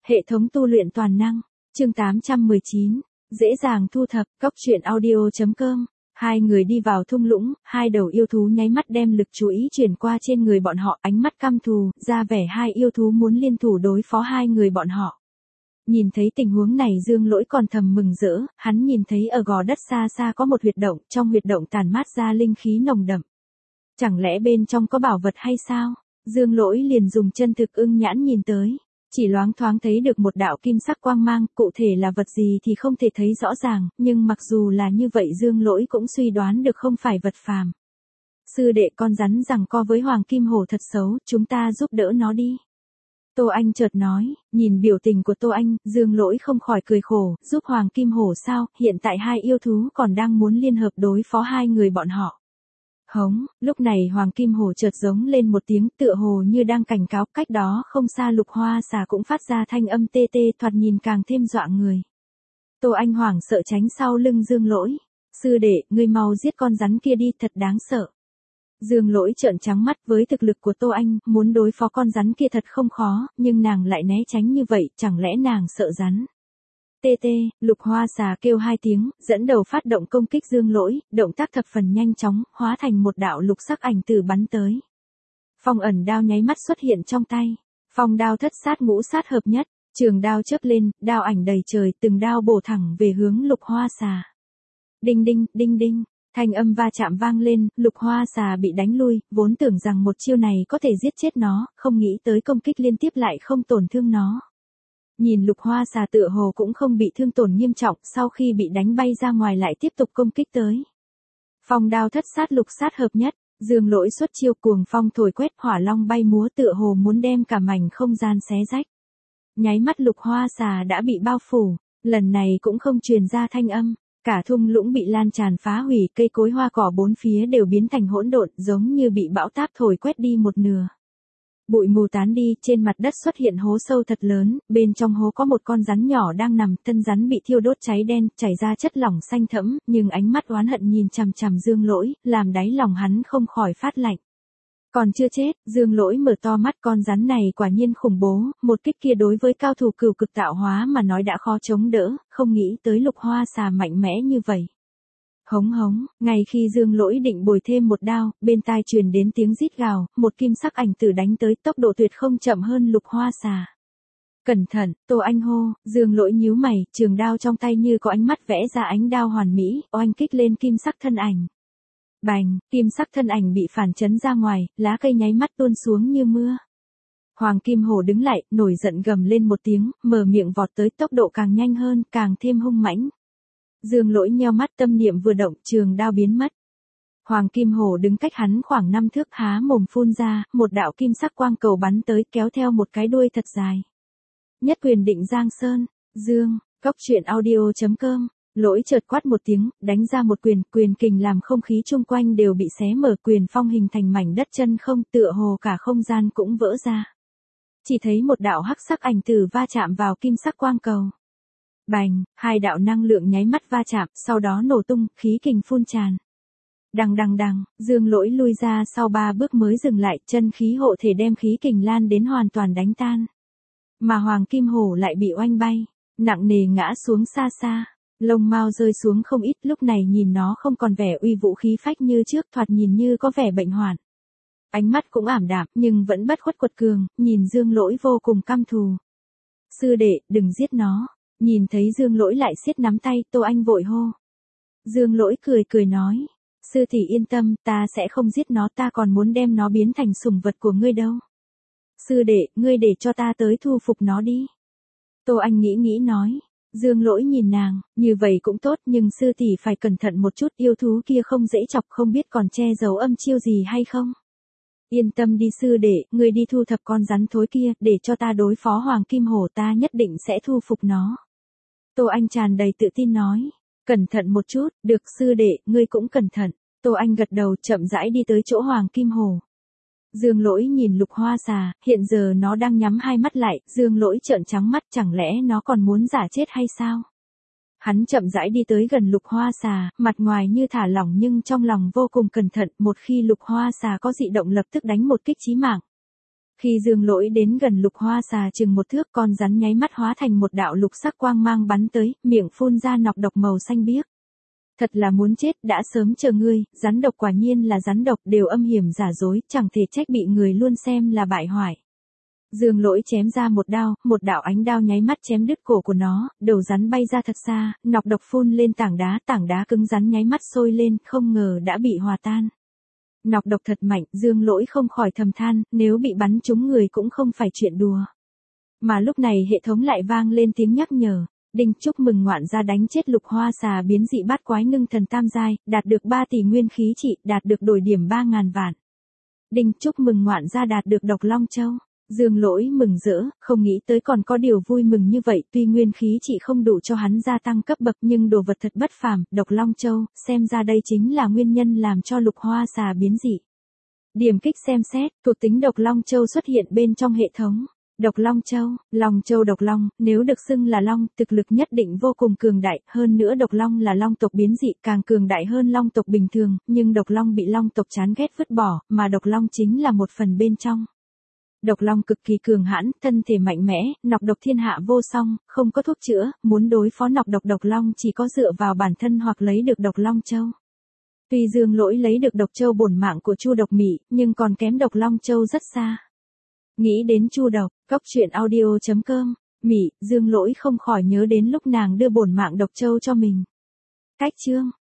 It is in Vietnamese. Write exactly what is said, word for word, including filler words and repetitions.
Hệ thống tu luyện toàn năng, chương tám trăm mười chín, dễ dàng thu thập, cóc truyện audio chấm com. Hai người đi vào thung lũng, hai đầu yêu thú nháy mắt đem lực chú ý chuyển qua trên người bọn họ, ánh mắt căm thù, ra vẻ hai yêu thú muốn liên thủ đối phó hai người bọn họ. Nhìn thấy tình huống này Dương Lỗi còn thầm mừng rỡ, hắn nhìn thấy ở gò đất xa xa có một huyệt động, trong huyệt động tản mát ra linh khí nồng đậm. Chẳng lẽ bên trong có bảo vật hay sao? Dương Lỗi liền dùng chân thực ưng nhãn nhìn tới. Chỉ loáng thoáng thấy được một đạo kim sắc quang mang, cụ thể là vật gì thì không thể thấy rõ ràng, nhưng mặc dù là như vậy Dương Lỗi cũng suy đoán được không phải vật phàm. Sư đệ, con rắn giằng co với Hoàng Kim Hổ thật xấu, chúng ta giúp đỡ nó đi. Tô Anh chợt nói, nhìn biểu tình của Tô Anh, Dương Lỗi không khỏi cười khổ, giúp Hoàng Kim Hổ sao, hiện tại hai yêu thú còn đang muốn liên hợp đối phó hai người bọn họ. Hống, lúc này Hoàng Kim Hổ chợt giống lên một tiếng tựa hồ như đang cảnh cáo, cách đó không xa Lục Hoa Xà cũng phát ra thanh âm tê tê thoạt nhìn càng thêm dọa người. Tô Anh hoảng sợ tránh sau lưng Dương Lỗi. Sư đệ, ngươi mau giết con rắn kia đi, thật đáng sợ. Dương Lỗi trợn trắng mắt, với thực lực của Tô Anh, muốn đối phó con rắn kia thật không khó, nhưng nàng lại né tránh như vậy, chẳng lẽ nàng sợ rắn? Tê tê, Lục Hoa Xà kêu hai tiếng, dẫn đầu phát động công kích Dương Lỗi, động tác thập phần nhanh chóng, hóa thành một đạo lục sắc ảnh tử bắn tới. Phong ẩn đao nháy mắt xuất hiện trong tay. Phong đao thất sát ngũ sát hợp nhất, trường đao chớp lên, đao ảnh đầy trời, từng đao bổ thẳng về hướng Lục Hoa Xà. Đinh đinh, đinh đinh, thanh âm va chạm vang lên, Lục Hoa Xà bị đánh lui, vốn tưởng rằng một chiêu này có thể giết chết nó, không nghĩ tới công kích liên tiếp lại không tổn thương nó. Nhìn Lục Hoa Xà tựa hồ cũng không bị thương tổn nghiêm trọng, sau khi bị đánh bay ra ngoài lại tiếp tục công kích tới. Phong đao thất sát lục sát hợp nhất, Dương Lỗi xuất chiêu cuồng phong thổi quét, hỏa long bay múa tựa hồ muốn đem cả mảnh không gian xé rách. Nháy mắt Lục Hoa Xà đã bị bao phủ, lần này cũng không truyền ra thanh âm, cả thung lũng bị lan tràn phá hủy, cây cối hoa cỏ bốn phía đều biến thành hỗn độn, giống như bị bão táp thổi quét đi một nửa. Bụi mù tán đi, trên mặt đất xuất hiện hố sâu thật lớn, bên trong hố có một con rắn nhỏ đang nằm, thân rắn bị thiêu đốt cháy đen, chảy ra chất lỏng xanh thẫm, nhưng ánh mắt oán hận nhìn chằm chằm Dương Lỗi, làm đáy lòng hắn không khỏi phát lạnh. Còn chưa chết, Dương Lỗi mở to mắt, con rắn này quả nhiên khủng bố, một kích kia đối với cao thủ cửu cực tạo hóa mà nói đã khó chống đỡ, không nghĩ tới Lục Hoa Xà mạnh mẽ như vậy. Hống hống, ngay khi Dương Lỗi định bồi thêm một đao, bên tai truyền đến tiếng rít gào, một kim sắc ảnh tử đánh tới, tốc độ tuyệt không chậm hơn Lục Hoa Xà. Cẩn thận, Tô Anh hô, Dương Lỗi nhíu mày, trường đao trong tay như có ánh mắt vẽ ra ánh đao hoàn mỹ, oanh kích lên kim sắc thân ảnh. Bành, kim sắc thân ảnh bị phản chấn ra ngoài, lá cây nháy mắt tuôn xuống như mưa. Hoàng Kim Hổ đứng lại, nổi giận gầm lên một tiếng, mở miệng vọt tới, tốc độ càng nhanh hơn, càng thêm hung mãnh. Dương Lỗi nheo mắt, tâm niệm vừa động, trường đao biến mất. Hoàng Kim Hổ đứng cách hắn khoảng năm thước, há mồm phun ra, một đạo kim sắc quang cầu bắn tới, kéo theo một cái đuôi thật dài. Nhất quyền định Giang Sơn, Dương, cóc truyện audio chấm com. Lỗi chợt quát một tiếng, đánh ra một quyền, quyền kình làm không khí chung quanh đều bị xé mở, quyền phong hình thành mảnh đất chân không, tựa hồ cả không gian cũng vỡ ra. Chỉ thấy một đạo hắc sắc ảnh tử va chạm vào kim sắc quang cầu. Bành, hai đạo năng lượng nháy mắt va chạm, sau đó nổ tung, khí kình phun tràn. Đằng đằng đằng, Dương Lỗi lui ra sau ba bước mới dừng lại, chân khí hộ thể đem khí kình lan đến hoàn toàn đánh tan. Mà Hoàng Kim Hổ lại bị oanh bay, nặng nề ngã xuống xa xa, lông mao rơi xuống không ít, lúc này nhìn nó không còn vẻ uy vũ khí phách như trước, thoạt nhìn như có vẻ bệnh hoạn. Ánh mắt cũng ảm đạm, nhưng vẫn bất khuất quật cường, nhìn Dương Lỗi vô cùng căm thù. Sư đệ, đừng giết nó. Nhìn thấy Dương Lỗi lại siết nắm tay, Tô Anh vội hô. Dương Lỗi cười cười nói, sư tỷ yên tâm, ta sẽ không giết nó, ta còn muốn đem nó biến thành sủng vật của ngươi đâu. Sư đệ, ngươi để cho ta tới thu phục nó đi. Tô Anh nghĩ nghĩ nói. Dương Lỗi nhìn nàng, như vậy cũng tốt, nhưng sư tỷ phải cẩn thận một chút, yêu thú kia không dễ chọc, không biết còn che giấu âm chiêu gì hay không. Yên tâm đi sư đệ, ngươi đi thu thập con rắn thối kia, để cho ta đối phó Hoàng Kim Hổ, ta nhất định sẽ thu phục nó. Tô Anh tràn đầy tự tin nói, cẩn thận một chút, được sư đệ, ngươi cũng cẩn thận. Tô Anh gật đầu, chậm rãi đi tới chỗ Hoàng Kim Hổ. Dương Lỗi nhìn Lục Hoa Xà, hiện giờ nó đang nhắm hai mắt lại, Dương Lỗi trợn trắng mắt, chẳng lẽ nó còn muốn giả chết hay sao? Hắn chậm rãi đi tới gần Lục Hoa Xà, mặt ngoài như thả lỏng nhưng trong lòng vô cùng cẩn thận, một khi Lục Hoa Xà có dị động lập tức đánh một kích chí mạng. Khi Dương Lỗi đến gần Lục Hoa Xà chừng một thước, con rắn nháy mắt hóa thành một đạo lục sắc quang mang bắn tới, miệng phun ra nọc độc màu xanh biếc. Thật là muốn chết, đã sớm chờ ngươi, rắn độc quả nhiên là rắn độc, đều âm hiểm giả dối, chẳng thể trách bị người luôn xem là bại hoại. Dương Lỗi chém ra một đao, một đạo ánh đao nháy mắt chém đứt cổ của nó, đầu rắn bay ra thật xa, nọc độc phun lên tảng đá, tảng đá cứng rắn nháy mắt sôi lên, không ngờ đã bị hòa tan. Nọc độc thật mạnh, Dương Lỗi không khỏi thầm than, nếu bị bắn trúng người cũng không phải chuyện đùa. Mà lúc này hệ thống lại vang lên tiếng nhắc nhở. Đinh, chúc mừng ngoạn gia đánh chết Lục Hoa Xà biến dị bát quái ngưng thần tam giai, đạt được ba tỷ nguyên khí trị, đạt được đổi điểm ba ngàn vạn. Đinh, chúc mừng ngoạn gia đạt được độc Long Châu. Dương Lỗi mừng rỡ, không nghĩ tới còn có điều vui mừng như vậy, tuy nguyên khí trị không đủ cho hắn gia tăng cấp bậc nhưng đồ vật thật bất phàm, độc Long Châu, xem ra đây chính là nguyên nhân làm cho Lục Hoa Xà biến dị. Điểm kích xem xét, thuộc tính độc Long Châu xuất hiện bên trong hệ thống. Độc Long Châu, Long Châu độc Long, nếu được xưng là Long, thực lực nhất định vô cùng cường đại, hơn nữa độc Long là Long tộc biến dị, càng cường đại hơn Long tộc bình thường, nhưng độc Long bị Long tộc chán ghét vứt bỏ, mà độc Long chính là một phần bên trong. Độc Long cực kỳ cường hãn, thân thể mạnh mẽ, nọc độc thiên hạ vô song, không có thuốc chữa, muốn đối phó nọc độc độc Long chỉ có dựa vào bản thân hoặc lấy được độc Long Châu. Tuy Dương Lỗi lấy được độc châu bổn mạng của Chu Độc Mị, nhưng còn kém độc Long Châu rất xa. Nghĩ đến Chu Độc, Cốc Truyện Audio chấm com, Mị, Dương Lỗi không khỏi nhớ đến lúc nàng đưa bổn mạng độc châu cho mình. Cách chương